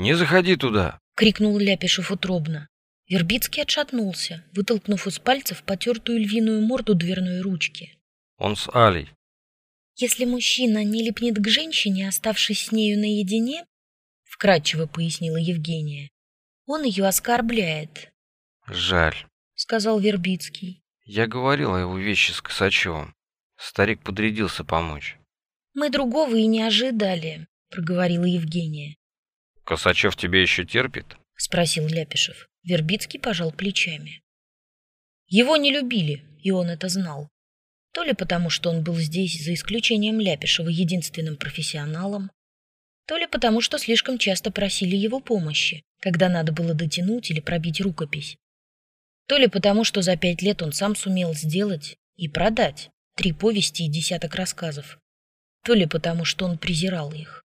Не заходи туда!» — крикнул Ляпишев утробно. Вербицкий отшатнулся, вытолкнув из пальцев потертую львиную морду дверной ручки. «Он с Алей». «Если мужчина не липнет к женщине, оставшись с нею наедине, — вкратчиво пояснила Евгения, — он ее оскорбляет», «Жаль», — сказал Вербицкий. я говорил о его вещи с Косачевым. Старик подрядился помочь. «Мы другого и не ожидали», — проговорила Евгения. «Косачев тебя еще терпит?» — спросил Ляпишев. Вербицкий пожал плечами. Его не любили, и он это знал. То ли потому, что он был здесь, за исключением Ляпишева, единственным профессионалом, то ли потому, что слишком часто просили его помощи, когда надо было дотянуть или пробить рукопись, то ли потому, что за 5 лет он сам сумел сделать и продать 3 повести и десяток рассказов, то ли потому, что он презирал их.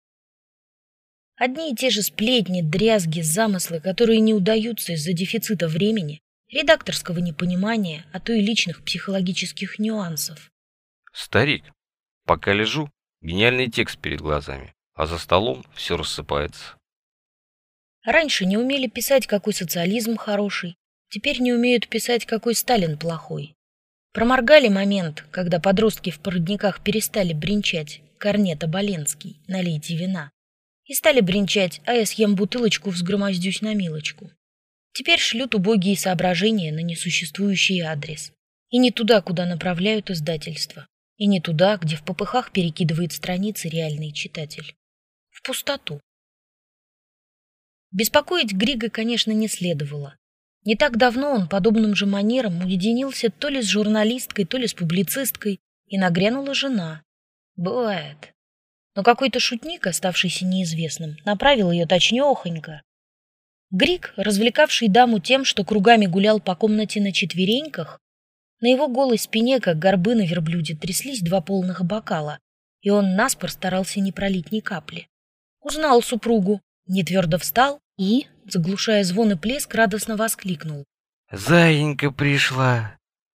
Одни и те же сплетни, дрязги, замыслы, которые не удаются из-за дефицита времени, редакторского непонимания, а то и личных психологических нюансов. «Старик, пока лежу, гениальный текст перед глазами, а за столом все рассыпается». Раньше не умели писать, какой социализм хороший, теперь не умеют писать, какой Сталин плохой. Проморгали момент, когда подростки в породниках перестали бренчать «Корнет Оболенский, налейте вина», и стали бренчать «А я съем бутылочку, взгромоздюсь на милочку». Теперь шлют убогие соображения на несуществующий адрес. И не туда, куда направляют издательство. И не туда, где в попыхах перекидывает страницы реальный читатель. В пустоту. Беспокоить Грига, конечно, не следовало. Не так давно он подобным же манером уединился то ли с журналисткой, то ли с публицисткой, и нагрянула жена. Бывает. Но какой-то шутник, оставшийся неизвестным, направил ее точнёхонько. Григ, развлекавший даму тем, что кругами гулял по комнате на четвереньках, на его голой спине, как горбы на верблюде, тряслись 2 полных бокала, и он наспор старался не пролить ни капли. Узнал супругу, нетвердо встал и, заглушая звон и плеск, радостно воскликнул: «Заинька пришла!»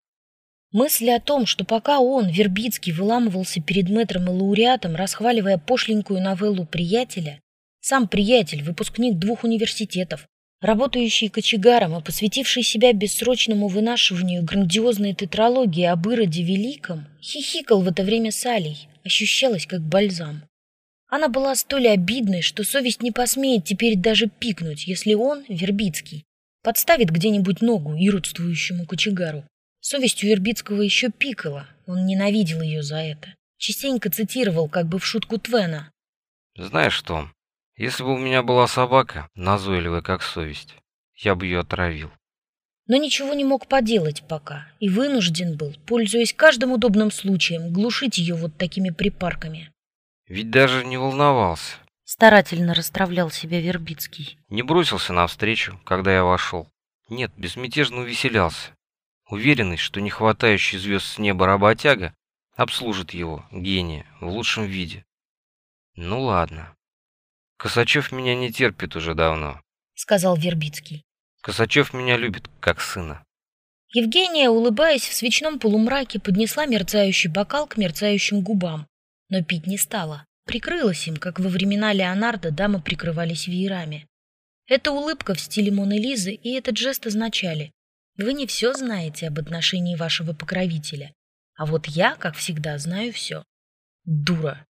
Мысль о том, что пока он, Вербицкий, выламывался перед мэтром и лауреатом, расхваливая пошленькую новеллу приятеля, сам приятель, выпускник 2 университетов, работающий кочегаром и посвятивший себя бессрочному вынашиванию грандиозной тетралогии об Ироде Великом, хихикал в это время с Алей, ощущалась как бальзам. Она была столь обидной, что совесть не посмеет теперь даже пикнуть, если он, Вербицкий, подставит где-нибудь ногу иродствующему кочегару. Совесть у Вербицкого еще пикала, он ненавидел ее за это. Частенько цитировал, как бы в шутку Твена. «Знаешь что, если бы у меня была собака, назойливая как совесть, я бы ее отравил». Но ничего не мог поделать пока, и вынужден был, пользуясь каждым удобным случаем, глушить ее вот такими припарками. Ведь даже не волновался. Старательно расстравлял себя Вербицкий. Не бросился навстречу, когда я вошел. Нет, безмятежно увеселялся. Уверенный, что не хватающий звезд с неба работяга обслужит его, гения, в лучшем виде. Ну ладно. Косачев меня не терпит уже давно, сказал Вербицкий. Косачев меня любит, как сына. Евгения, улыбаясь в свечном полумраке, поднесла мерцающий бокал к мерцающим губам, но пить не стала. Прикрылась им, как во времена Леонардо дамы прикрывались веерами. Эта улыбка в стиле Моны Лизы и этот жест означали: вы не все знаете об отношении вашего покровителя, а вот я, как всегда, знаю все. Дура.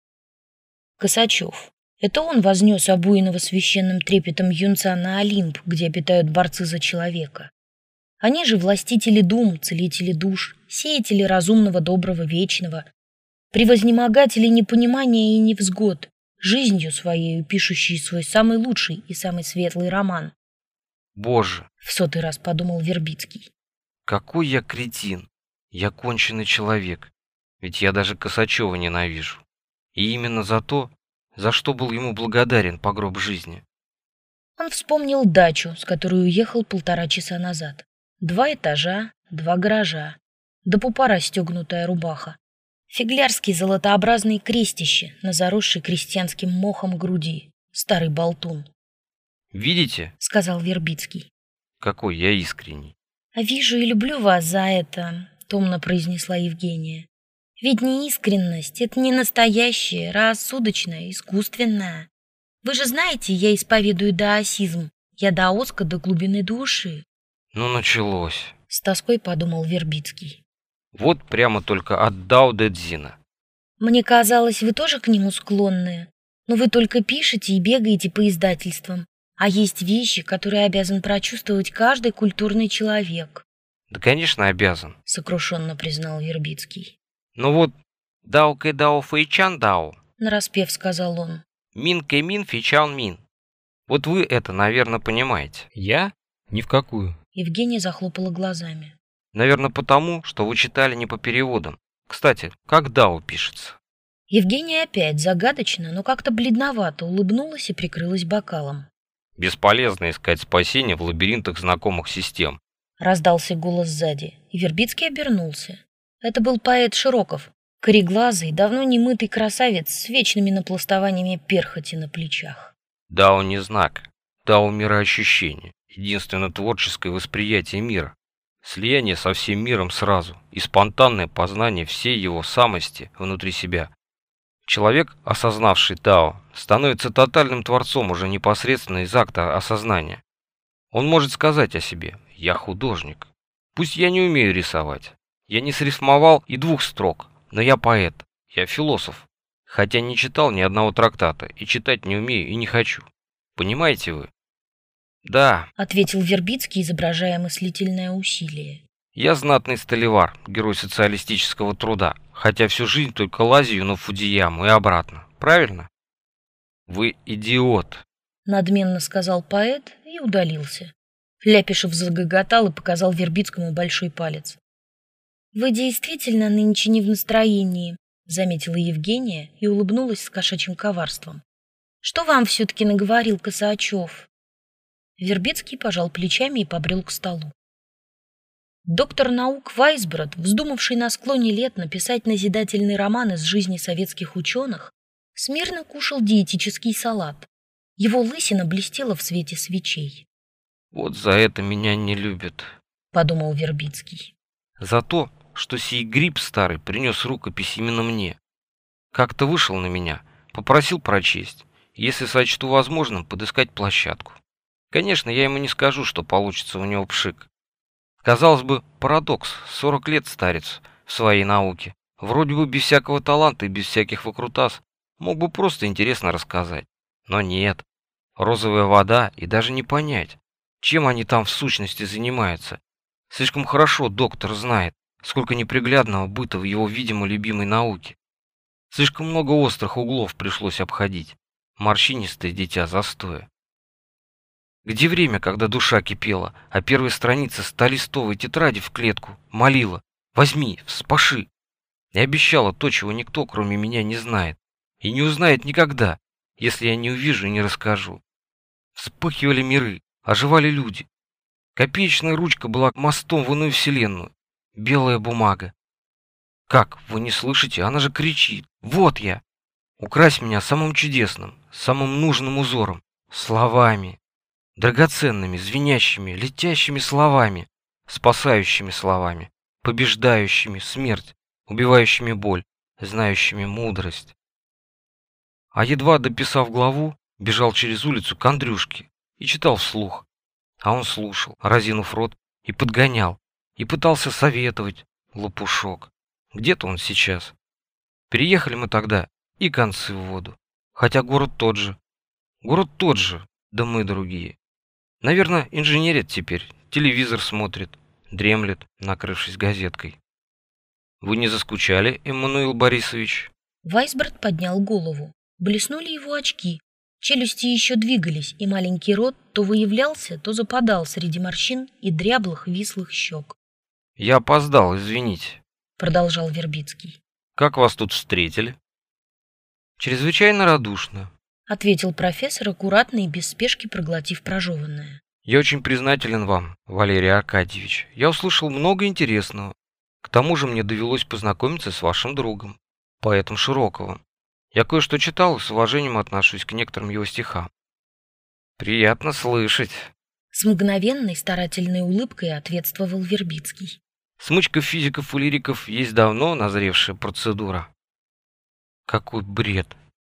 Косачев. Это он вознес обуянного священным трепетом юнца на Олимп, где обитают борцы за человека. Они же властители дум, целители душ, сеятели разумного, доброго, вечного, превознемогатели непонимания и невзгод, жизнью своей пишущие свой самый лучший и самый светлый роман. Боже, в 100-й раз подумал Вербицкий. Какой я кретин, я конченый человек, ведь я даже Косачева ненавижу. И именно за то, за что был ему благодарен по гроб жизни. Он вспомнил дачу, с которой уехал 1,5 часа назад. 2 этажа, 2 гаража, до пупа расстегнутая рубаха, фиглярский золотообразный крестище на заросшей крестьянским мохом груди, старый болтун. «Видите?» — сказал Вербицкий. «Какой я искренний». «А вижу и люблю вас за это», — томно произнесла Евгения. «Ведь неискренность — это не настоящее, рассудочное, искусственное. Вы же знаете, я исповедую даосизм. Я даоска до глубины души. Ну, началось. С тоской подумал Вербицкий. Вот прямо только от Дао Дэ Цзина. Мне казалось, вы тоже к нему склонны. Но вы только пишете и бегаете по издательствам. А есть вещи, которые обязан прочувствовать каждый культурный человек. Да, конечно, обязан. Сокрушенно признал Вербицкий. Но вот Дао Кэ Дао Фэй Чан Дао, Нараспев сказал он. Мин Кэ Мин Фэй Чан Мин. Вот вы это, наверное, понимаете. Я? Ни в какую. Евгения захлопала глазами. Наверное, потому, что вы читали не по переводам. Кстати, как Дао пишется? Евгения опять загадочно, но как-то бледновато улыбнулась и прикрылась бокалом. Бесполезно искать спасение в лабиринтах знакомых систем. Раздался голос сзади, и Вербицкий обернулся. Это был поэт Широков, кореглазый, давно немытый красавец с вечными напластованиями перхоти на плечах. Дао не знак, Дао мироощущение, единственно творческое восприятие мира, слияние со всем миром сразу и спонтанное познание всей его самости внутри себя. Человек, осознавший Дао, становится тотальным творцом уже непосредственно из акта осознания. Он может сказать о себе: «Я художник. Пусть я не умею рисовать. Я не срифмовал и 2 строк, но я поэт, я философ. Хотя не читал ни одного трактата, и читать не умею и не хочу. Понимаете вы?» «Да», — ответил Вербицкий, изображая мыслительное усилие. «я знатный столевар, герой социалистического труда, хотя всю жизнь только лазию на Фудзияму и обратно. Правильно?» «Вы идиот», — надменно сказал поэт и удалился. Ляпишев загоготал и показал Вербицкому большой палец. «Вы действительно нынче не в настроении», — заметила Евгения и улыбнулась с кошачьим коварством. «Что вам все-таки наговорил Косачев?» Вербицкий пожал плечами и побрел к столу. Доктор наук Вайсброд, вздумавший на склоне лет написать назидательный роман из жизни советских ученых, смирно кушал диетический салат. Его лысина блестела в свете свечей. «Вот за это меня не любят», — подумал Вербицкий. «За то, что сей гриб старый принес рукопись именно мне. Как-то вышел на меня, попросил прочесть, если сочту возможным, подыскать площадку. Конечно, я ему не скажу, что получится у него пшик. Казалось бы, парадокс, 40 лет старец в своей науке, вроде бы без всякого таланта и без всяких выкрутас, мог бы просто интересно рассказать. Но нет, розовая вода, и даже не понять, чем они там в сущности занимаются. Слишком хорошо доктор знает, сколько неприглядного быта в его видимо любимой науке. Слишком много острых углов пришлось обходить. Морщинистое дитя застоя. Где время, когда душа кипела, а первая страница 100-листовой тетради в клетку молила: «Возьми, вспаши!» И обещала то, чего никто, кроме меня, не знает. И не узнает никогда, если я не увижу и не расскажу. Вспыхивали миры, оживали люди. Копеечная ручка была мостом в иную вселенную. Белая бумага. Как, вы не слышите? Она же кричит. Вот я. Укрась меня самым чудесным, самым нужным узором. Словами. Драгоценными, звенящими, летящими словами. Спасающими словами. Побеждающими смерть. Убивающими боль. Знающими мудрость. А едва дописав главу, бежал через улицу к Андрюшке и читал вслух. А он слушал, разинув рот, и подгонял, и пытался советовать. Лопушок. Где-то он сейчас. Переехали мы тогда, и концы в воду. Хотя город тот же. Город тот же, да мы другие. Наверное, инженерит теперь, телевизор смотрит, дремлет, накрывшись газеткой. Вы не заскучали, Эммануил Борисович? Вайсброд поднял голову. Блеснули его очки. Челюсти еще двигались, и маленький рот то выявлялся, то западал среди морщин и дряблых вислых щек. «Я опоздал, извините», — продолжал Вербицкий. «Как вас тут встретили?» «Чрезвычайно радушно», — ответил профессор, аккуратно и без спешки проглотив прожеванное. «Я очень признателен вам, Валерий Аркадьевич. Я услышал много интересного. К тому же мне довелось познакомиться с вашим другом, поэтом Широковым. Я кое-что читал и с уважением отношусь к некоторым его стихам». «Приятно слышать». С мгновенной старательной улыбкой ответствовал Вербицкий. «Смычка физиков и лириков есть давно назревшая процедура». «Какой бред!»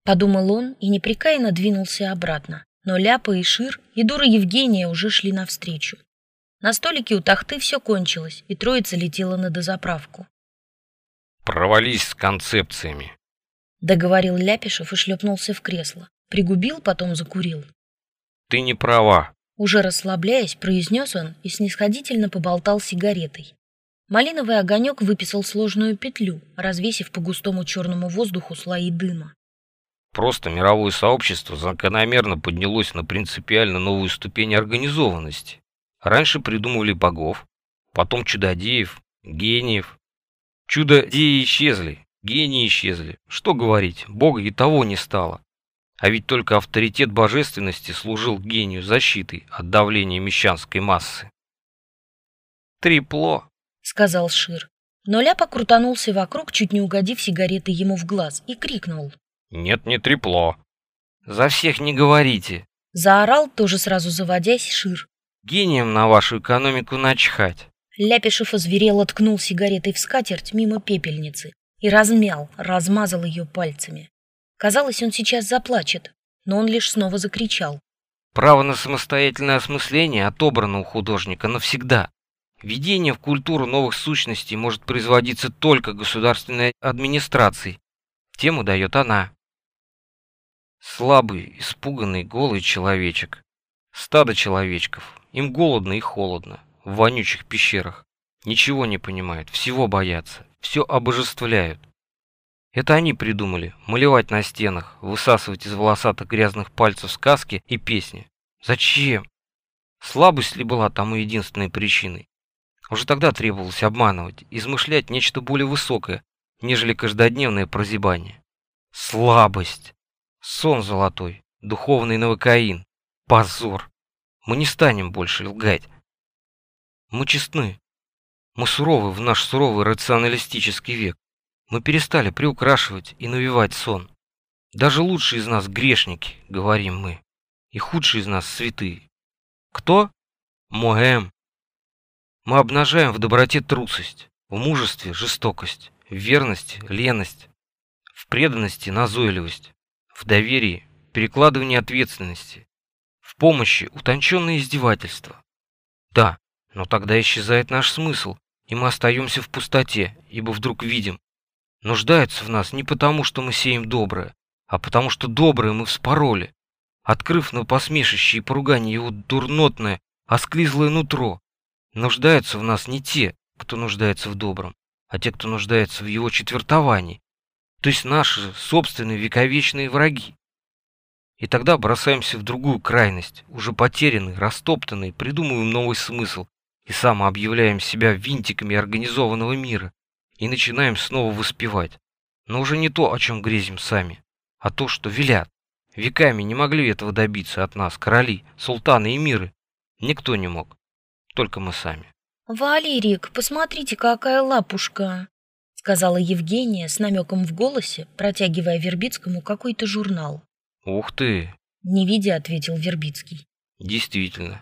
подумал он и непрекаянно двинулся обратно. Но Ляпа и Шир, и дура Евгения уже шли навстречу. На столике у тахты все кончилось, и троица летела на дозаправку. «Провались с концепциями», — договорил Ляпишев и шлепнулся в кресло. Пригубил, потом закурил. «Ты не права». Уже расслабляясь, произнес он и снисходительно поболтал сигаретой. Малиновый огонек выписал сложную петлю, развесив по густому черному воздуху слои дыма. Просто мировое сообщество закономерно поднялось на принципиально новую ступень организованности. Раньше придумывали богов, потом чудодеев, гениев. Чудодеи исчезли, гении исчезли. Что говорить, бога и того не стало. А ведь только авторитет божественности служил гению защитой от давления мещанской массы. «Трепло», — сказал Шир. Но Ляпа крутанулся вокруг, чуть не угодив сигаретой ему в глаз, и крикнул. «Нет, не трепло». «За всех не говорите», — заорал, тоже сразу заводясь, Шир. «Гением на вашу экономику начхать». Ляпишев озверело ткнул сигаретой в скатерть мимо пепельницы и размял, размазал ее пальцами. Казалось, он сейчас заплачет, но он лишь снова закричал. «Право на самостоятельное осмысление отобрано у художника навсегда. Введение в культуру новых сущностей может производиться только государственной администрацией. Тему дает она». Слабый, испуганный, голый человечек. Стадо человечков. Им голодно и холодно. В вонючих пещерах. Ничего не понимают, всего боятся. Все обожествляют. Это они придумали малевать на стенах, высасывать из волосатых грязных пальцев сказки и песни. Зачем? Слабость ли была тому единственной причиной? Уже тогда требовалось обманывать, измышлять нечто более высокое, нежели каждодневное прозябание. Слабость. Сон золотой, духовный новокаин. Позор. Мы не станем больше лгать. Мы честны. Мы суровы в наш суровый рационалистический век. Мы перестали приукрашивать и навевать сон. Даже лучшие из нас грешники, говорим мы, и худшие из нас святые. Кто? Моэм. Мы обнажаем в доброте трусость, в мужестве жестокость, в верности леность, в преданности назойливость, в доверии перекладывание ответственности, в помощи утонченное издевательство. Да, но тогда исчезает наш смысл, и мы остаемся в пустоте, ибо вдруг видим, нуждаются в нас не потому, что мы сеем доброе, а потому что доброе мы вспороли, открыв на посмешище и поругание его дурнотное, осклизлое нутро. Нуждаются в нас не те, кто нуждается в добром, а те, кто нуждается в его четвертовании, то есть наши собственные вековечные враги. И тогда бросаемся в другую крайность, уже потерянный, растоптанный, придумываем новый смысл и самообъявляем себя винтиками организованного мира и начинаем снова воспевать. Но уже не то, о чем грезим сами, а то, что велят. Веками не могли этого добиться от нас короли, султаны и миры. Никто не мог, только мы сами. «Валерик, посмотрите, какая лапушка!» — сказала Евгения с намеком в голосе, протягивая Вербицкому какой-то журнал. «Ух ты!» — не видя, ответил Вербицкий. «Действительно.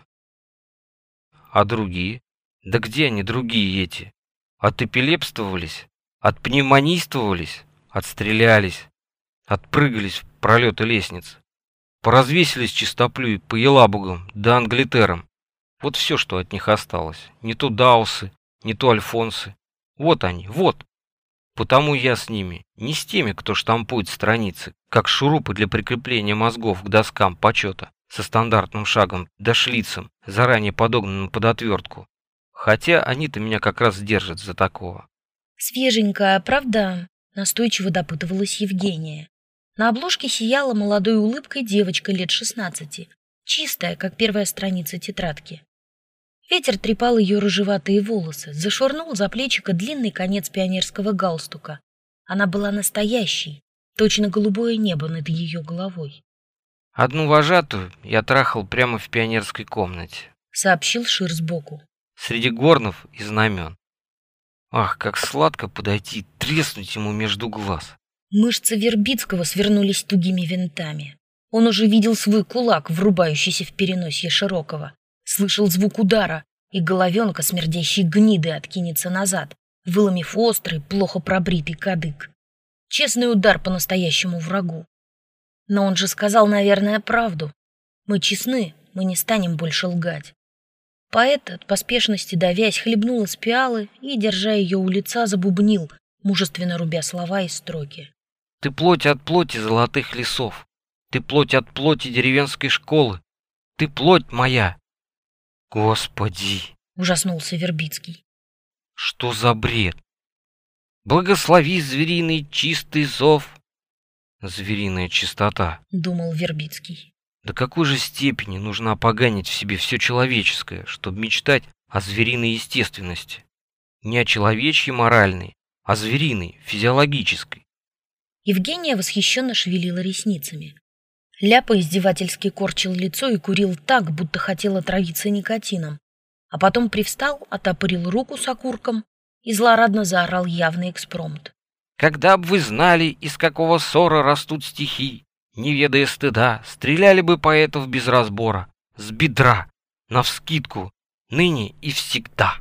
А другие? Да где они, другие эти? Отэпилепствовались, отпневмонийствовались, отстрелялись, отпрыгались в пролеты лестниц, поразвесились чистоплюй по елабугам да англитерам. Вот все, что от них осталось. Не то даосы, не то альфонсы. Вот они, вот. Потому я с ними, не с теми, кто штампует страницы, как шурупы для прикрепления мозгов к доскам почета, со стандартным шагом да шлицем, заранее подогнанным под отвертку. Хотя они-то меня как раз держат за такого». «Свеженькая, правда?» — настойчиво допытывалась Евгения. На обложке сияла молодой улыбкой девочка лет 16, чистая, как первая страница тетрадки. Ветер трепал ее рыжеватые волосы, зашвырнул за плечико длинный конец пионерского галстука. Она была настоящей, точно голубое небо над ее головой. «Одну вожатую я трахал прямо в пионерской комнате», — сообщил Шир сбоку. «среди горнов и знамен. Ах, как сладко подойти и треснуть ему между глаз». Мышцы Вербицкого свернулись тугими винтами. Он уже видел свой кулак, врубающийся в переносье Широкого. Слышал звук удара, и головенка смердящей гниды откинется назад, выломив острый, плохо пробритый кадык. Честный удар по настоящему врагу. Но он же сказал, наверное, правду. Мы честны, мы не станем больше лгать. Поэт, от поспешности давясь, хлебнул из пиалы и, держа ее у лица, забубнил, мужественно рубя слова и строки. Ты плоть от плоти золотых лесов, ты плоть от плоти деревенской школы, ты плоть моя. Господи! Ужаснулся Вербицкий. Что за бред? Благослови звериный чистый зов. Звериная чистота, думал Вербицкий. До какой же степени нужно опоганить в себе все человеческое, чтобы мечтать о звериной естественности? Не о человечьей моральной, а звериной, физиологической. Евгения восхищенно шевелила ресницами. Ляпа издевательски корчил лицо и курил так, будто хотел отравиться никотином. А потом привстал, отопырил руку с окурком и злорадно заорал явный экспромт. Когда б вы знали, из какого ссора растут стихи, не ведая стыда, стреляли бы поэтов без разбора, с бедра, навскидку, ныне и всегда.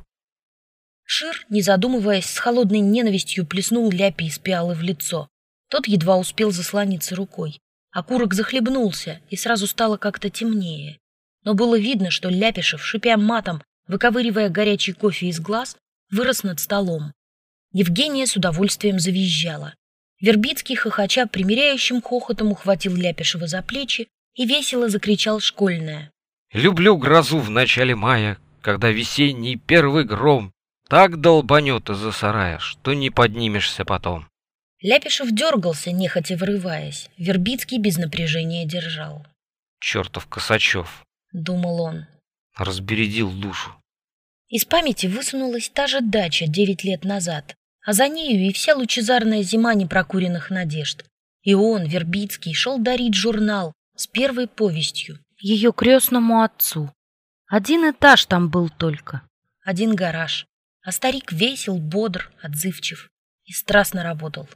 Шир, не задумываясь, с холодной ненавистью плеснул Ляпе из пиалы в лицо. Тот едва успел заслониться рукой. Окурок захлебнулся, и сразу стало как-то темнее. Но было видно, что Ляпишев, шипя матом, выковыривая горячий кофе из глаз, вырос над столом. Евгения с удовольствием завизжала. Вербицкий, хохоча, примиряющим хохотом ухватил Ляпишева за плечи и весело закричал школьное. Люблю грозу в начале мая, когда весенний первый гром так долбанет из-за сарая, что не поднимешься потом. Ляпишев дергался, нехотя вырываясь. Вербицкий без напряжения держал. Чертов Косачев, думал он. Разбередил душу. Из памяти высунулась та же дача 9 лет назад, а за нею и вся лучезарная зима непрокуренных надежд. И он, Вербицкий, шел дарить журнал с первой повестью ее крестному отцу. Один этаж там был только, один гараж, а старик весел, бодр, отзывчив и страстно работал.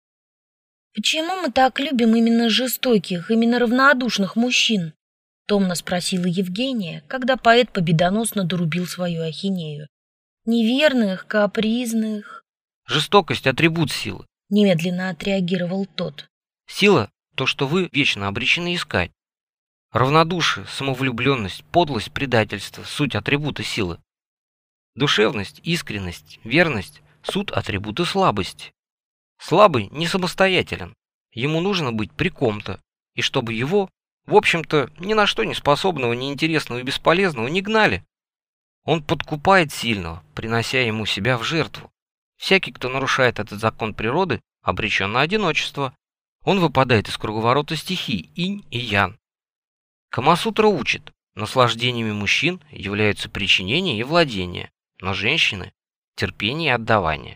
«Почему мы так любим именно жестоких, именно равнодушных мужчин?» — томно спросила Евгения, когда поэт победоносно дорубил свою ахинею. «Неверных, капризных...» Жестокость — атрибут силы. Немедленно отреагировал тот. Сила — то, что вы вечно обречены искать. Равнодушие, самовлюбленность, подлость, предательство — суть атрибуты силы. Душевность, искренность, верность — суть атрибуты слабости. Слабый не самостоятелен. Ему нужно быть при ком-то, и чтобы его, в общем-то, ни на что не способного, неинтересного и бесполезного не гнали. Он подкупает сильного, принося ему себя в жертву. Всякий, кто нарушает этот закон природы, обречен на одиночество. Он выпадает из круговорота стихий инь и ян. Камасутра учит, наслаждениями мужчин являются причинение и владение, но женщины — терпение и отдавание.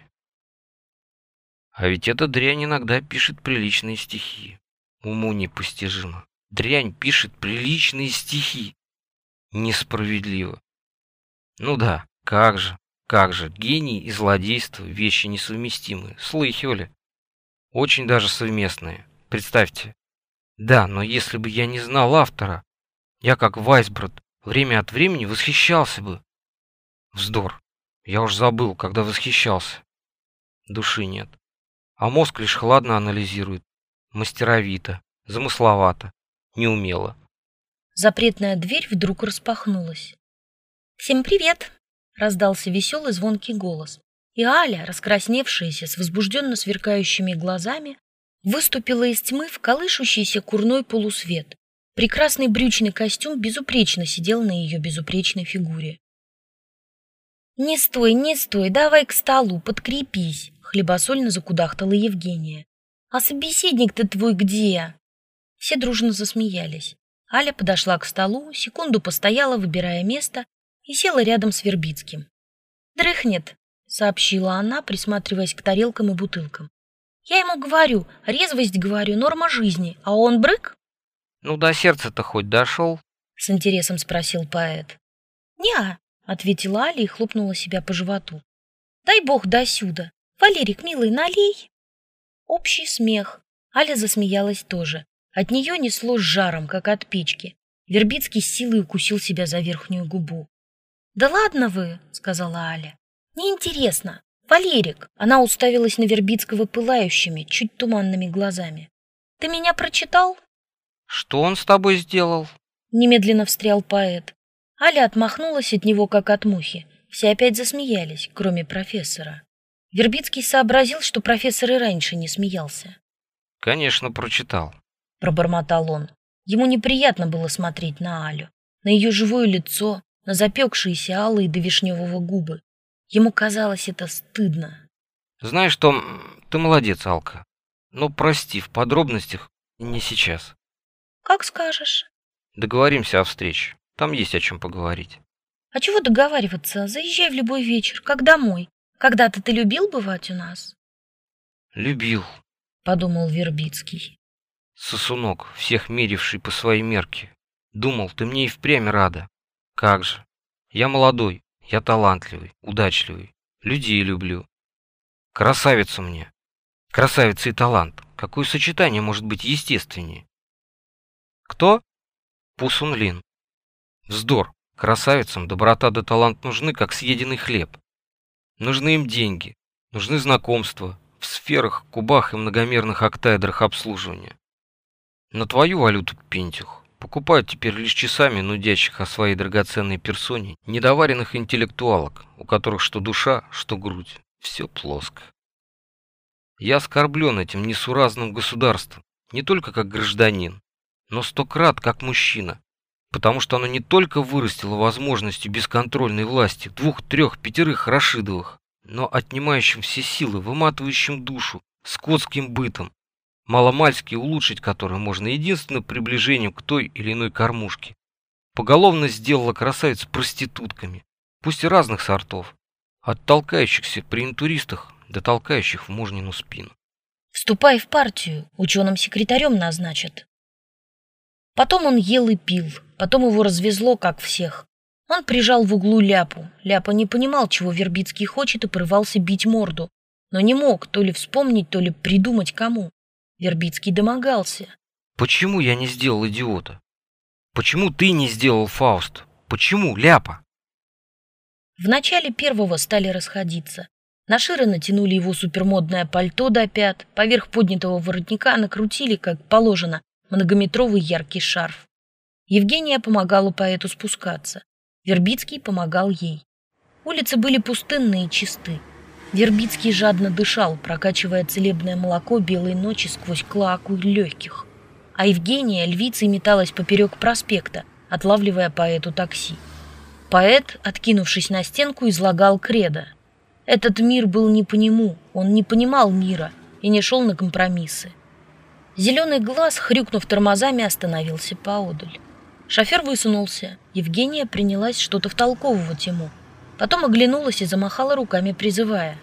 А ведь эта дрянь иногда пишет приличные стихи. Уму непостижимо. Дрянь пишет приличные стихи. Несправедливо. Ну да, как же, гений и злодейство — вещи несовместимые. Слыхивали? Очень даже совместные. Представьте. Да, но если бы я не знал автора, я, как Вайсброд, время от времени восхищался бы. Вздор. Я уж забыл, когда восхищался. Души нет. А мозг лишь хладно анализирует. Мастеровито, замысловато, неумело. Запретная дверь вдруг распахнулась. «Всем привет!» — раздался веселый звонкий голос. И Аля, раскрасневшаяся с возбужденно сверкающими глазами, выступила из тьмы в колышущийся курной полусвет. Прекрасный брючный костюм безупречно сидел на ее безупречной фигуре. «Не стой, давай к столу, подкрепись!» — хлебосольно закудахтала Евгения. «А собеседник-то твой где?» Все дружно засмеялись. Аля подошла к столу, секунду постояла, выбирая место, и села рядом с Вербицким. «Дрыхнет», — сообщила она, присматриваясь к тарелкам и бутылкам. «Я ему говорю, резвость, говорю, норма жизни, а он брык?» «Ну, до сердца-то хоть дошел?» — с интересом спросил поэт. «Не-а», — ответила Аля и хлопнула себя по животу. «Дай бог досюда. Валерик, милый, налей». Общий смех. Аля засмеялась тоже. От нее несло с жаром, как от печки. Вербицкий с силой укусил себя за верхнюю губу. «Да ладно вы», — сказала Аля. «Неинтересно. Валерик», — она уставилась на Вербицкого пылающими, чуть туманными глазами. «Ты меня прочитал?» Что он с тобой сделал? Немедленно встрял поэт. Аля отмахнулась от него, как от мухи. Все опять засмеялись, кроме профессора. Вербицкий сообразил, что профессор и раньше не смеялся. Конечно, прочитал. Пробормотал он. Ему неприятно было смотреть на Алю, на ее живое лицо, на запекшиеся алые до вишневого губы. Ему казалось это стыдно. Знаешь что, ты молодец, Алка. Но прости, в подробностях не сейчас. Как скажешь. Договоримся о встрече. Там есть о чем поговорить. А чего договариваться? Заезжай в любой вечер, как домой. Когда-то ты любил бывать у нас? Любил, Подумал Вербицкий. сосунок, всех меривший по своей мерке. Думал, ты мне и впрямь рада. Как же. Я молодой, я талантливый, удачливый. Людей люблю. Красавица мне. Красавица и талант. Какое сочетание может быть естественнее? Кто? Пусун Лин. Вздор. Красавицам доброта да талант нужны, как съеденный хлеб. Нужны им деньги, нужны знакомства в сферах, кубах и многомерных октаэдрах обслуживания. Но твою валюту, Пентюх, покупают теперь лишь часами нудящих о своей драгоценной персоне недоваренных интеллектуалок, у которых что душа, что грудь, все плоско. Я оскорблен этим несуразным государством, не только как гражданин, но 100 крат как мужчина, потому что оно не только вырастило возможностью бесконтрольной власти 2, 3, 5 Рашидовых, но отнимающим все силы, выматывающим душу, скотским бытом, маломальски улучшить который можно единственным приближением к той или иной кормушке. Поголовно сделала красавиц проститутками, пусть и разных сортов, от толкающихся при интуристах до толкающих в мужнину спину. Вступай в партию, ученым секретарем назначат. Потом он ел и пил, потом его развезло, как всех. Он прижал в углу Ляпу. Ляпа не понимал, чего Вербицкий хочет, и порывался бить морду, но не мог то ли вспомнить, то ли придумать кому. Вербицкий домогался. Почему я не сделал идиота? Почему ты не сделал Фауст? Почему, Ляпа? В начале первого стали расходиться. На Шира натянули его супермодное пальто до пят, поверх поднятого воротника накрутили, как положено, многометровый яркий шарф. Евгения помогала поэту спускаться. Вербицкий помогал ей. Улицы были пустынные и чисты. Вербицкий жадно дышал, прокачивая целебное молоко белой ночи сквозь клоаку легких. А Евгения львицей металась поперек проспекта, отлавливая поэту такси. Поэт, откинувшись на стенку, излагал кредо. Этот мир был не по нему, он не понимал мира и не шел на компромиссы. Зеленый глаз, хрюкнув тормозами, остановился поодаль. Шофер высунулся. Евгения принялась что-то втолковывать ему. Потом оглянулась и замахала руками, призывая.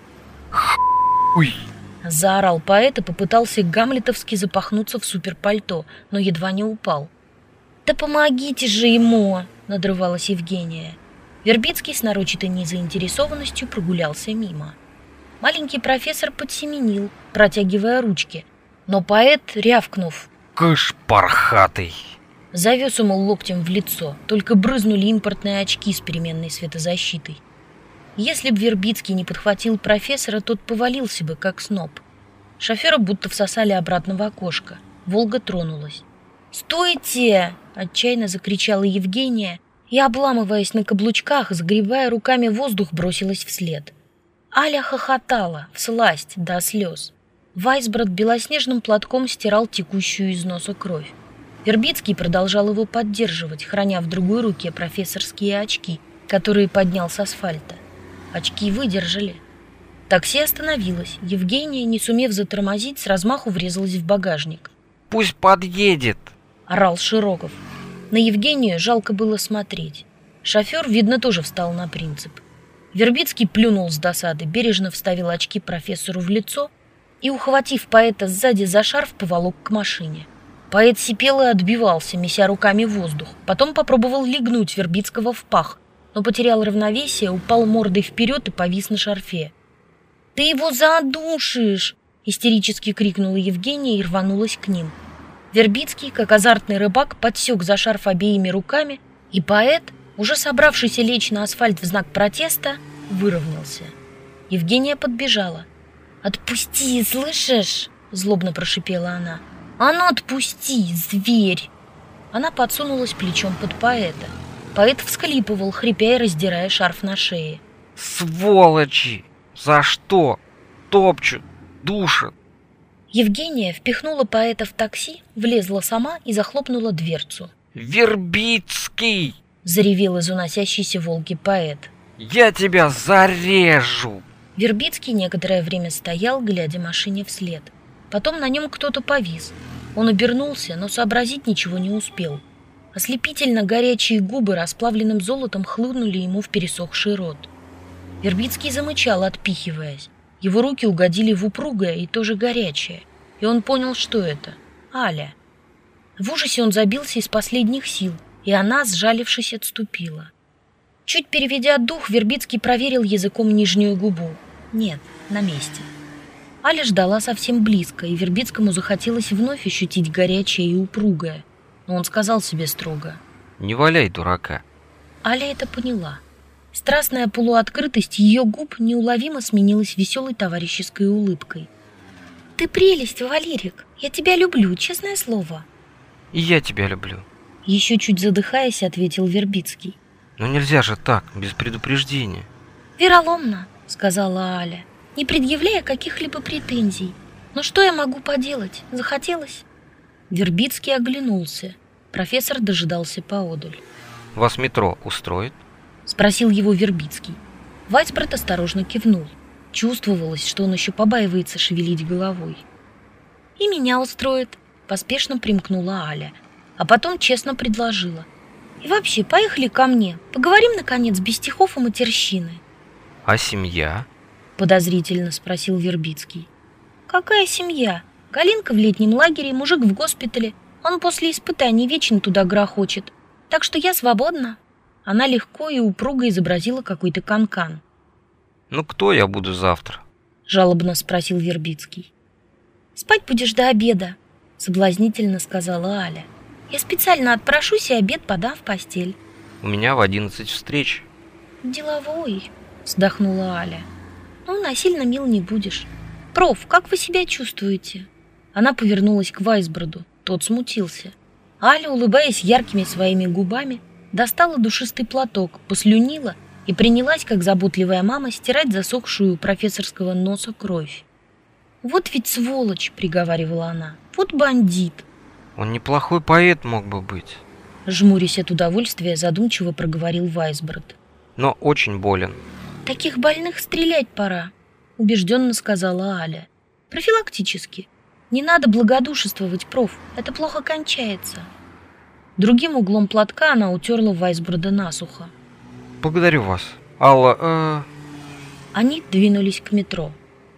Уй! Заорал поэт и попытался гамлетовски запахнуться в суперпальто, но едва не упал. «Да помогите же ему!» — надрывалась Евгения. Вербицкий с нарочитой незаинтересованностью прогулялся мимо. Маленький профессор подсеменил, протягивая ручки, но поэт, рявкнув «Кыш пархатый!» завез ему локтем в лицо, только брызнули импортные очки с переменной светозащитой. Если б Вербицкий не подхватил профессора, тот повалился бы, как сноб. Шофера будто всосали обратно в окошко. Волга тронулась. «Стойте!» — отчаянно закричала Евгения и, обламываясь на каблучках, загребая руками воздух, бросилась вслед. Аля хохотала, всласть до слез. Вайсброд белоснежным платком стирал текущую из носа кровь. Вербицкий продолжал его поддерживать, храня в другой руке профессорские очки, которые поднял с асфальта. Очки выдержали. Такси остановилось. Евгения, не сумев затормозить, с размаху врезалась в багажник. «Пусть подъедет!» — орал Широков. На Евгению жалко было смотреть. Шофер, видно, тоже встал на принцип. Вербицкий плюнул с досады, бережно вставил очки профессору в лицо и, ухватив поэта сзади за шарф, поволок к машине. Поэт сипел и отбивался, меся руками воздух. Потом попробовал легнуть Вербицкого в пах, но потерял равновесие, упал мордой вперед и повис на шарфе. «Ты его задушишь!» — истерически крикнула Евгения и рванулась к ним. Вербицкий, как азартный рыбак, подсек за шарф обеими руками, и поэт, уже собравшийся лечь на асфальт в знак протеста, выровнялся. Евгения подбежала. «Отпусти, слышишь?» — злобно прошипела она. «А ну отпусти, зверь!» Она подсунулась плечом под поэта. Поэт всхлипывал, хрипя и раздирая шарф на шее. Сволочи! За что? Топчут, душат. Евгения впихнула поэта в такси, влезла сама и захлопнула дверцу. Вербицкий! Заревел из уносящейся «Волги» поэт. Я тебя зарежу! Вербицкий некоторое время стоял, глядя машине вслед. Потом на нем кто-то повис. Он обернулся, но сообразить ничего не успел. Ослепительно горячие губы расплавленным золотом хлынули ему в пересохший рот. Вербицкий замычал, отпихиваясь. Его руки угодили в упругое и тоже горячее. И он понял, что это. Аля. В ужасе он забился из последних сил, и она, сжалившись, отступила. Чуть переведя дух, Вербицкий проверил языком нижнюю губу. Нет, на месте. Аля ждала совсем близко, и Вербицкому захотелось вновь ощутить горячее и упругое. Но он сказал себе строго: не валяй дурака. Аля это поняла. Страстная полуоткрытость ее губ неуловимо сменилась веселой товарищеской улыбкой. «Ты прелесть, Валерик! Я тебя люблю, честное слово!» И я тебя люблю. Еще чуть задыхаясь, ответил Вербицкий. Но нельзя же так, без предупреждения. «Вероломно!» — сказала Аля, не предъявляя каких-либо претензий. «Но что я могу поделать? Захотелось?» Вербицкий оглянулся. Профессор дожидался поодаль. Вас метро устроит? Спросил его Вербицкий. Вайсбрат осторожно кивнул. Чувствовалось, что он еще побаивается шевелить головой. «И меня устроит», — поспешно примкнула Аля, а потом честно предложила. «И вообще, поехали ко мне, поговорим, наконец, без стихов и матерщины». А семья? Подозрительно спросил Вербицкий. «Какая семья? Галинка в летнем лагере, мужик в госпитале. Он после испытаний вечно туда грохочет. Так что я свободна». Она легко и упруго изобразила какой-то канкан. Ну кто я буду завтра? Жалобно спросил Вербицкий. «Спать будешь до обеда», — соблазнительно сказала Аля. «Я специально отпрошусь и обед подам в постель». У меня в 11 встреч. «Деловой», — вздохнула Аля. «Ну, насильно мил не будешь. Проф, как вы себя чувствуете?» Она повернулась к Вайсброду. Тот смутился. Аля, улыбаясь яркими своими губами, достала душистый платок, послюнила и принялась, как заботливая мама, стирать засохшую у профессорского носа кровь. «Вот ведь сволочь!» — приговаривала она. «Вот бандит!» Он неплохой поэт мог бы быть. Жмурясь от удовольствия, задумчиво проговорил Вайсброд. Но очень болен. «Таких больных стрелять пора», — убежденно сказала Аля. «Профилактически. Не надо благодушествовать, проф. Это плохо кончается». Другим углом платка она утерла Вайсброда насухо. Благодарю вас. Алла, Они двинулись к метро.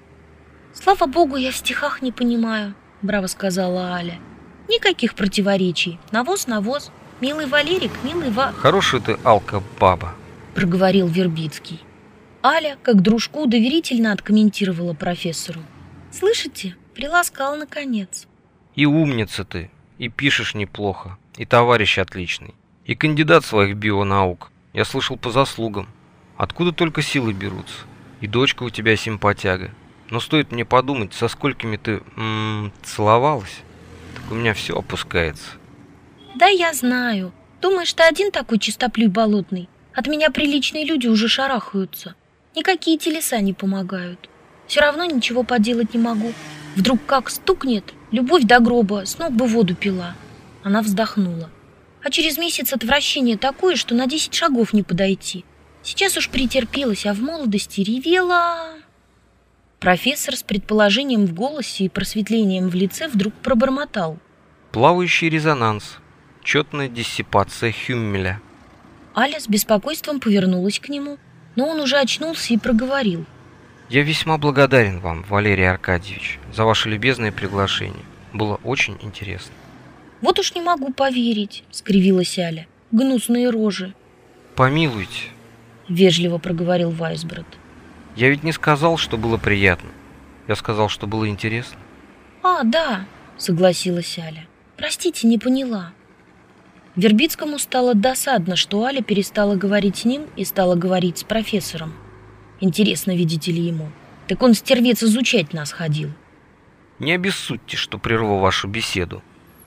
«Слава богу, я в стихах не понимаю», — браво сказала Аля. «Никаких противоречий. Навоз, навоз. Милый Валерик, милый Хорошая ты, Алка-баба», — проговорил Вербицкий. Аля, как дружку, доверительно откомментировала профессору. «Слышите? Приласкал, наконец». И умница ты, и пишешь неплохо, и товарищ отличный, и кандидат своих бионаук. Я слышал по заслугам. Откуда только силы берутся. И дочка у тебя симпатяга. Но стоит мне подумать, со сколькими ты целовалась, так у меня все опускается. «Да я знаю. Думаешь, ты один такой чистоплюй болотный? От меня приличные люди уже шарахаются. Никакие телеса не помогают. Все равно ничего поделать не могу. Вдруг как стукнет, любовь до гроба, с ног бы воду пила». Она вздохнула. «А через месяц отвращение такое, что на 10 шагов не подойти. Сейчас уж претерпелась, а в молодости ревела». Профессор с предположением в голосе и просветлением в лице вдруг пробормотал. Плавающий резонанс. Четная диссипация Хюммеля. Аля с беспокойством повернулась к нему, но он уже очнулся и проговорил. Я весьма благодарен вам, Валерий Аркадьевич, за ваше любезное приглашение. Было очень интересно. «Вот уж не могу поверить», — скривилась Аля. «Гнусные рожи». Помилуйте. Вежливо проговорил Вайсброд. Я ведь не сказал, что было приятно. Я сказал, что было интересно. «А, да», — согласилась Аля. «Простите, не поняла». Вербицкому стало досадно, что Аля перестала говорить с ним и стала говорить с профессором. Интересно, видите ли ему. Так он, стервец, изучать нас ходил. Не обессудьте, что прерву вашу беседу.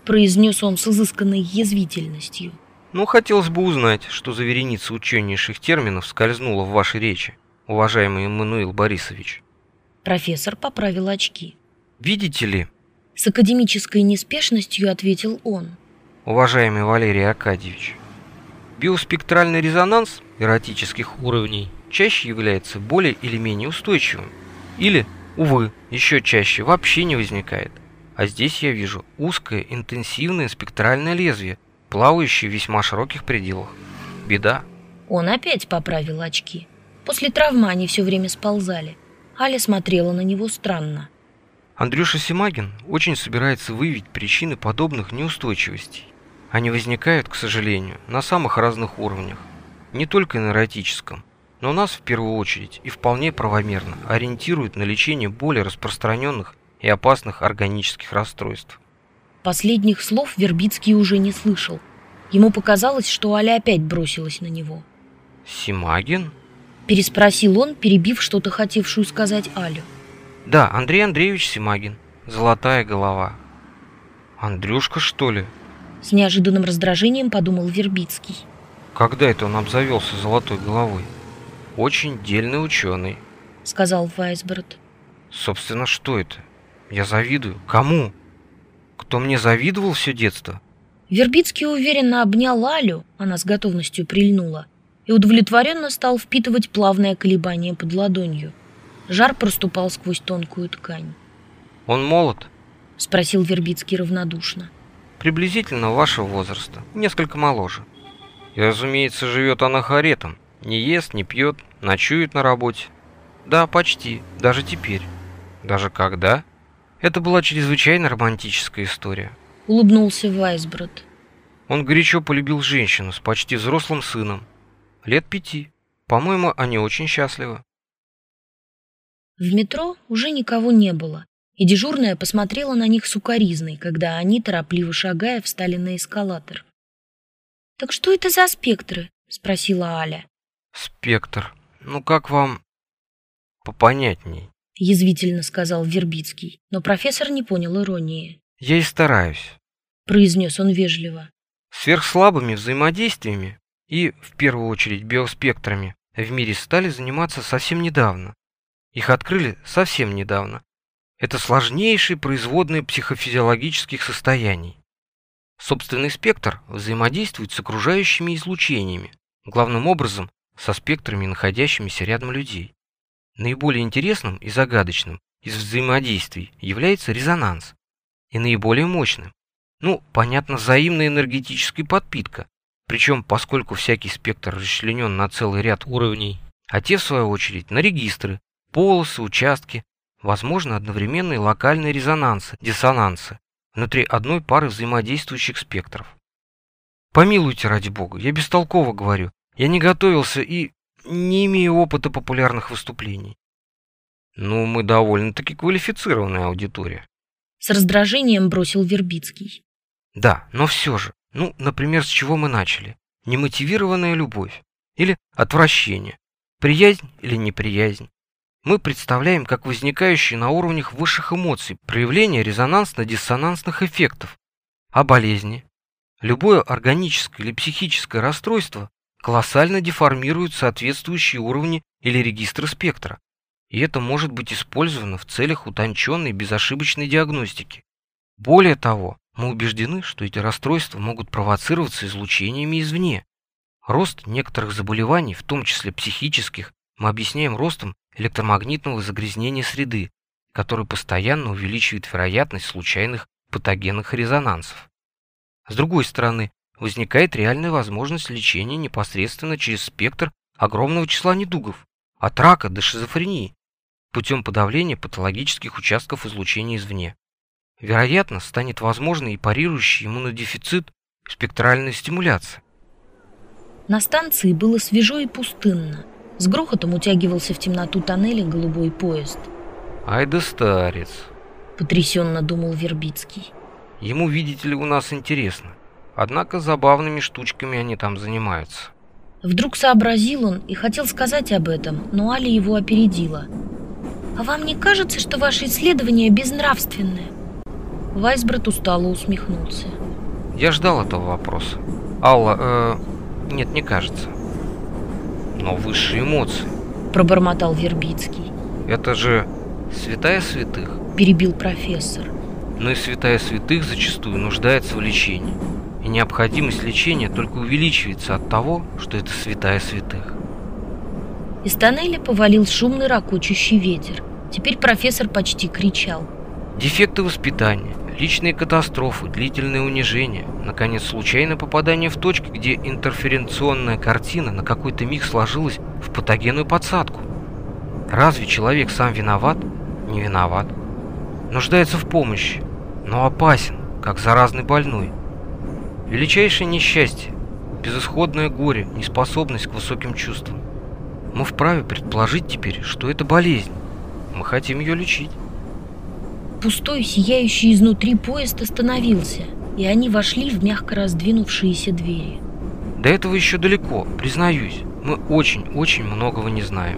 произнес он с изысканной язвительностью. Ну, хотелось бы узнать, что за вереница ученейших терминов скользнула в вашей речи, уважаемый Эммануил Борисович. Профессор поправил очки. Видите ли, с академической неспешностью ответил он. Уважаемый Валерий Аркадьевич, биоспектральный резонанс эротических уровней чаще является более или менее устойчивым. Или, увы, еще чаще вообще не возникает. А здесь я вижу узкое интенсивное спектральное лезвие, плавающее в весьма широких пределах. Беда. Он опять поправил очки. После травмы они все время сползали. Аля смотрела на него странно. Андрюша Симагин очень собирается выявить причины подобных неустойчивостей. Они возникают, к сожалению, на самых разных уровнях. Не только на эротическом, но нас в первую очередь и вполне правомерно ориентируют на лечение более распространенных и опасных органических расстройств. Последних слов Вербицкий уже не слышал. Ему показалось, что Аля опять бросилась на него. «Симагин?» – переспросил он, перебив что-то хотевшую сказать Алю. «Да, Андрей Андреевич Симагин. Золотая голова». «Андрюшка, что ли?» – с неожиданным раздражением подумал Вербицкий. «Когда это он обзавелся золотой головой? Очень дельный ученый», – сказал Вайсберт. «Собственно, что это? Я завидую. Кому? Кто мне завидовал все детство?» Вербицкий уверенно обнял Алю, она с готовностью прильнула, и удовлетворенно стал впитывать плавное колебание под ладонью. Жар проступал сквозь тонкую ткань. «Он молод?» – спросил Вербицкий равнодушно. «Приблизительно вашего возраста, несколько моложе. И, разумеется, живет анахоретом. Не ест, не пьет, ночует на работе. Да, почти, даже теперь. Даже когда? Это была чрезвычайно романтическая история». Улыбнулся Вайсберт. Он горячо полюбил женщину с почти взрослым сыном. Лет 5. По-моему, они очень счастливы. В метро уже никого не было, и дежурная посмотрела на них с укоризной, когда они, торопливо шагая, встали на эскалатор. «Так что это за спектры?» – спросила Аля. «Спектр. Ну как вам попонятней?» – язвительно сказал Вербицкий, но профессор не понял иронии. «Я и стараюсь», – произнес он вежливо. «Сверхслабыми взаимодействиями и, в первую очередь, биоспектрами в мире стали заниматься совсем недавно. Их открыли совсем недавно. Это сложнейшие производные психофизиологических состояний. Собственный спектр взаимодействует с окружающими излучениями, главным образом со спектрами, находящимися рядом людей. Наиболее интересным и загадочным из взаимодействий является резонанс, и наиболее мощным. Понятно, взаимная энергетическая подпитка, причем поскольку всякий спектр расчленен на целый ряд уровней, а те, в свою очередь, на регистры, полосы, участки, возможно одновременные локальные резонансы, диссонансы внутри одной пары взаимодействующих спектров. Помилуйте, ради бога, я бестолково говорю, я не готовился и не имею опыта популярных выступлений. Мы довольно-таки квалифицированная аудитория. С раздражением бросил Вербицкий. Да, но все же, например, с чего мы начали? Немотивированная любовь или отвращение, приязнь или неприязнь. Мы представляем как возникающие на уровнях высших эмоций проявление резонансно-диссонансных эффектов. А болезни? Любое органическое или психическое расстройство колоссально деформирует соответствующие уровни или регистры спектра. И это может быть использовано в целях утонченной безошибочной диагностики. Более того, мы убеждены, что эти расстройства могут провоцироваться излучениями извне. Рост некоторых заболеваний, в том числе психических, мы объясняем ростом электромагнитного загрязнения среды, который постоянно увеличивает вероятность случайных патогенных резонансов. С другой стороны, возникает реальная возможность лечения непосредственно через спектр огромного числа недугов, от рака до шизофрении, путем подавления патологических участков излучения извне. Вероятно, станет возможной и парирующий иммунодефицит, спектральная стимуляция. На станции было свежо и пустынно. С грохотом утягивался в темноту тоннеля голубой поезд. «Ай да старец», — потрясенно думал Вербицкий. «Ему, видите ли, у нас интересно. Однако забавными штучками они там занимаются». Вдруг сообразил он и хотел сказать об этом, но Аля его опередила. «А вам не кажется, что ваше исследование безнравственное?» Вайсброд устало усмехнулся. Я ждал этого вопроса. Алла, нет, не кажется. Но высшие эмоции. Пробормотал Вербицкий. Это же святая святых. Перебил профессор. Но и святая святых зачастую нуждается в лечении. И необходимость лечения только увеличивается от того, что это святая святых. Из тоннеля повалил шумный ракочущий ветер. Теперь профессор почти кричал. Дефекты воспитания, личные катастрофы, длительное унижение, наконец, случайное попадание в точки, где интерференционная картина на какой-то миг сложилась в патогенную подсадку. Разве человек сам виноват? Не виноват. Нуждается в помощи, но опасен, как заразный больной. Величайшее несчастье, безысходное горе, неспособность к высоким чувствам. Мы вправе предположить теперь, что это болезнь. Мы хотим ее лечить. Пустой, сияющий изнутри поезд остановился, и они вошли в мягко раздвинувшиеся двери. До этого еще далеко, признаюсь. Мы очень многого не знаем.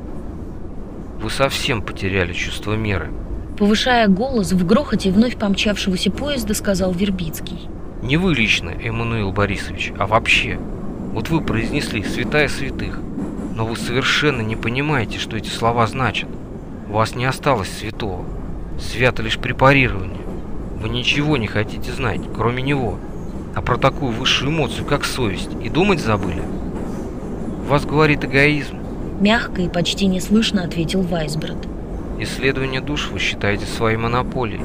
Вы совсем потеряли чувство меры. Повышая голос, в грохоте вновь помчавшегося поезда сказал Вербицкий. Не вы лично, Эммануил Борисович, а вообще. Вот вы произнесли «святая святых», но вы совершенно не понимаете, что эти слова значат. У вас не осталось святого. Свято лишь препарирование. Вы ничего не хотите знать, кроме него. А про такую высшую эмоцию, как совесть, и думать забыли? У вас говорит эгоизм. Мягко и почти неслышно ответил Вайсброд. Исследование душ вы считаете своей монополией.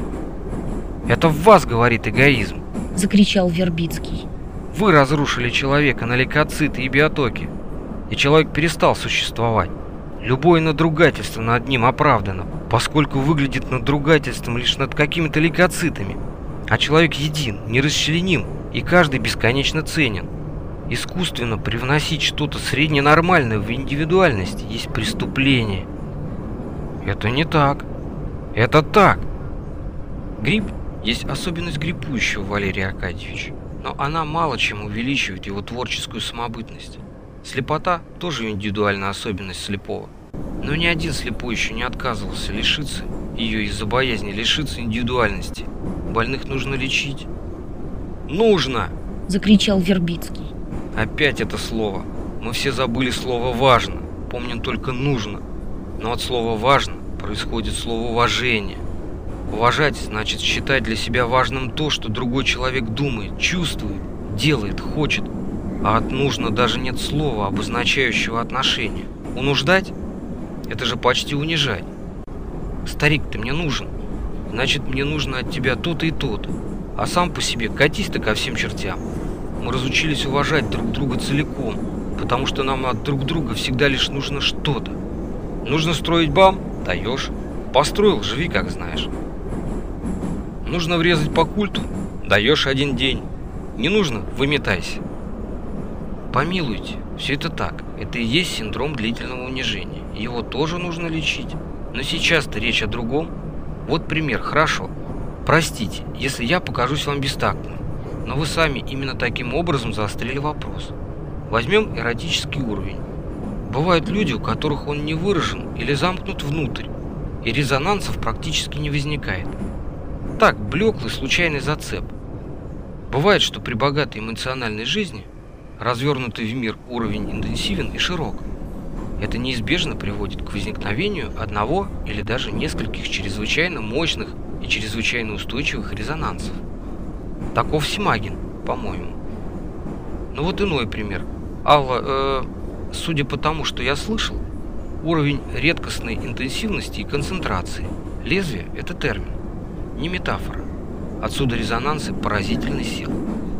Это в вас говорит эгоизм. Закричал Вербицкий. Вы разрушили человека на лейкоциты и биотоки, и человек перестал существовать. Любое надругательство над ним оправдано, поскольку выглядит надругательством лишь над какими-то лейкоцитами. А человек един, нерасчленим, и каждый бесконечно ценен. Искусственно привносить что-то средненормальное в индивидуальность есть преступление. Это не так. Это так. Грипп есть особенность гриппующего, Валерий Аркадьевич, но она мало чем увеличивает его творческую самобытность. Слепота тоже индивидуальная особенность слепого. Но ни один слепой еще не отказывался лишиться ее из-за боязни лишиться индивидуальности. Больных нужно лечить. Нужно! Закричал Вербицкий. Опять это слово. Мы все забыли слово «важно». Помним только «нужно». Но от слова «важно» происходит слово «уважение». Уважать значит считать для себя важным то, что другой человек думает, чувствует, делает, хочет. А от «нужно» даже нет слова, обозначающего отношение. Унуждать – это же почти унижать. Старик, ты мне нужен. Значит, мне нужно от тебя то-то и то-то. А сам по себе катись-то ко всем чертям. Мы разучились уважать друг друга целиком, потому что нам от друг друга всегда лишь нужно что-то. Нужно строить БАМ – даешь. Построил – живи как знаешь. Нужно врезать по культу – даешь один день. Не нужно – выметайся. Помилуйте, все это так. Это и есть синдром длительного унижения. Его тоже нужно лечить. Но сейчас-то речь о другом. Вот пример, хорошо. Простите, если я покажусь вам бестактным, но вы сами именно таким образом заострили вопрос. Возьмем эротический уровень. Бывают люди, у которых он не выражен или замкнут внутрь, и резонансов практически не возникает. Так, блеклый случайный зацеп. Бывает, что при богатой эмоциональной жизни развернутый в мир уровень интенсивен и широк. Это неизбежно приводит к возникновению одного или даже нескольких чрезвычайно мощных и чрезвычайно устойчивых резонансов. Таков Симагин, по-моему. Ну вот иной пример. Алла, судя по тому, что я слышал, уровень редкостной интенсивности и концентрации. Лезвие – это термин, не метафора. Отсюда резонансы поразительной силы.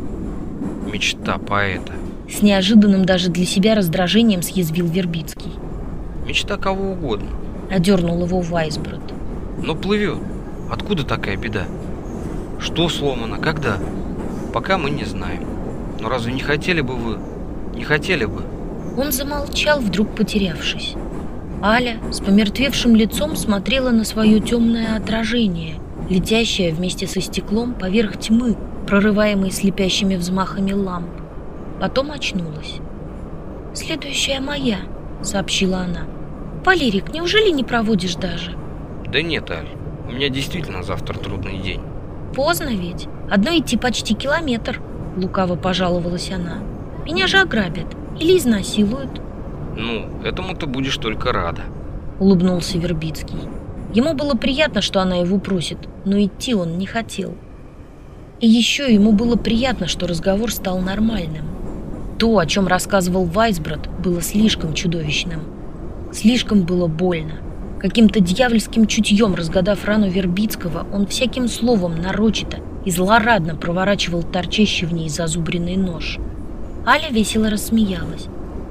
Мечта поэта. С неожиданным даже для себя раздражением съязвил Вербицкий. Мечта кого угодно. Одернул его Вайсброд. Но плывет. Откуда такая беда? Что сломано? Когда? Пока мы не знаем. Но разве не хотели бы вы? Не хотели бы? Он замолчал, вдруг потерявшись. Аля с помертвевшим лицом смотрела на свое темное отражение, летящее вместе со стеклом поверх тьмы, прорываемой слепящими взмахами ламп. Потом очнулась. «Следующая моя», — сообщила она. «Валерик, неужели не проводишь даже?» Да нет, Аль, у меня действительно завтра трудный день. Поздно ведь. Одно идти почти километр, лукаво пожаловалась она. Меня же ограбят или изнасилуют. Ну, этому ты будешь только рада. Улыбнулся Вербицкий. Ему было приятно, что она его просит, но идти он не хотел. И еще ему было приятно, что разговор стал нормальным. То, о чем рассказывал Вайсброд, было слишком чудовищным. Слишком было больно. Каким-то дьявольским чутьем разгадав рану Вербицкого, он всяким словом нарочито и злорадно проворачивал торчащий в ней зазубренный нож. Аля весело рассмеялась.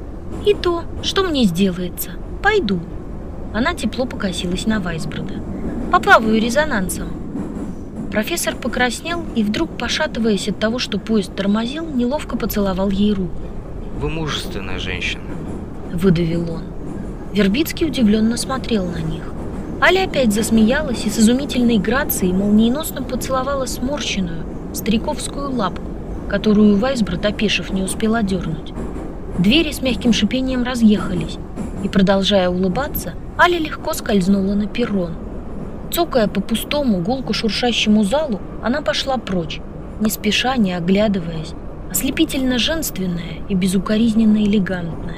«И то, что мне сделается? Пойду». Она тепло покосилась на Вайсброда. «Поплаваю резонансом». Профессор покраснел и вдруг, пошатываясь от того, что поезд тормозил, неловко поцеловал ей руку. Вы мужественная женщина. Выдавил он. Вербицкий удивленно смотрел на них. Аля опять засмеялась и с изумительной грацией молниеносно поцеловала сморщенную стариковскую лапку, которую Вайсброд, опешив, не успел одернуть. Двери с мягким шипением разъехались, и, продолжая улыбаться, Аля легко скользнула на перрон. Цокая по пустому, гулко шуршащему залу, она пошла прочь, не спеша, не оглядываясь, ослепительно женственная и безукоризненно элегантная.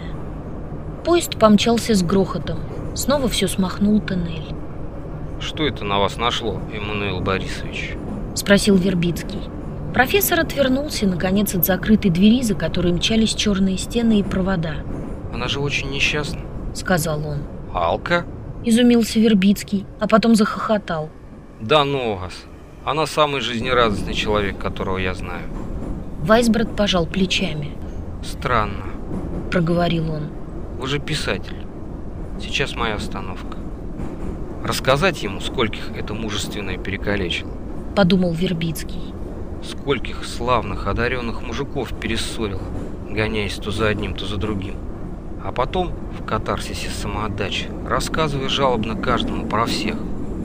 Поезд помчался с грохотом. Снова все смахнул тоннель. «Что это на вас нашло, Эммануил Борисович?» — спросил Вербицкий. Профессор отвернулся, наконец, от закрытой двери, за которой мчались черные стены и провода. «Она же очень несчастна», — сказал он. «Алка?» — изумился Вербицкий, а потом захохотал. «Да ну вас! Она самый жизнерадостный человек, которого я знаю». Вайсброд пожал плечами. «Странно», — проговорил он. «Вы же писатель. Сейчас моя остановка. Рассказать ему, скольких это мужественное перекалечило?» — подумал Вербицкий. «Скольких славных, одаренных мужиков перессорило, гоняясь то за одним, то за другим. А потом, в катарсисе самоотдачи, рассказывая жалобно каждому про всех.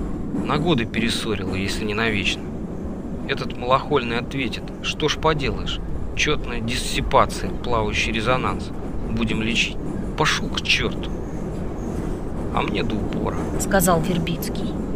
На годы перессорило, если не навечно. Этот малохольный ответит: что ж поделаешь, четная диссипация, плавающий резонанс. Будем лечить. Пошел к черту. А мне до упора», — сказал Вербицкий.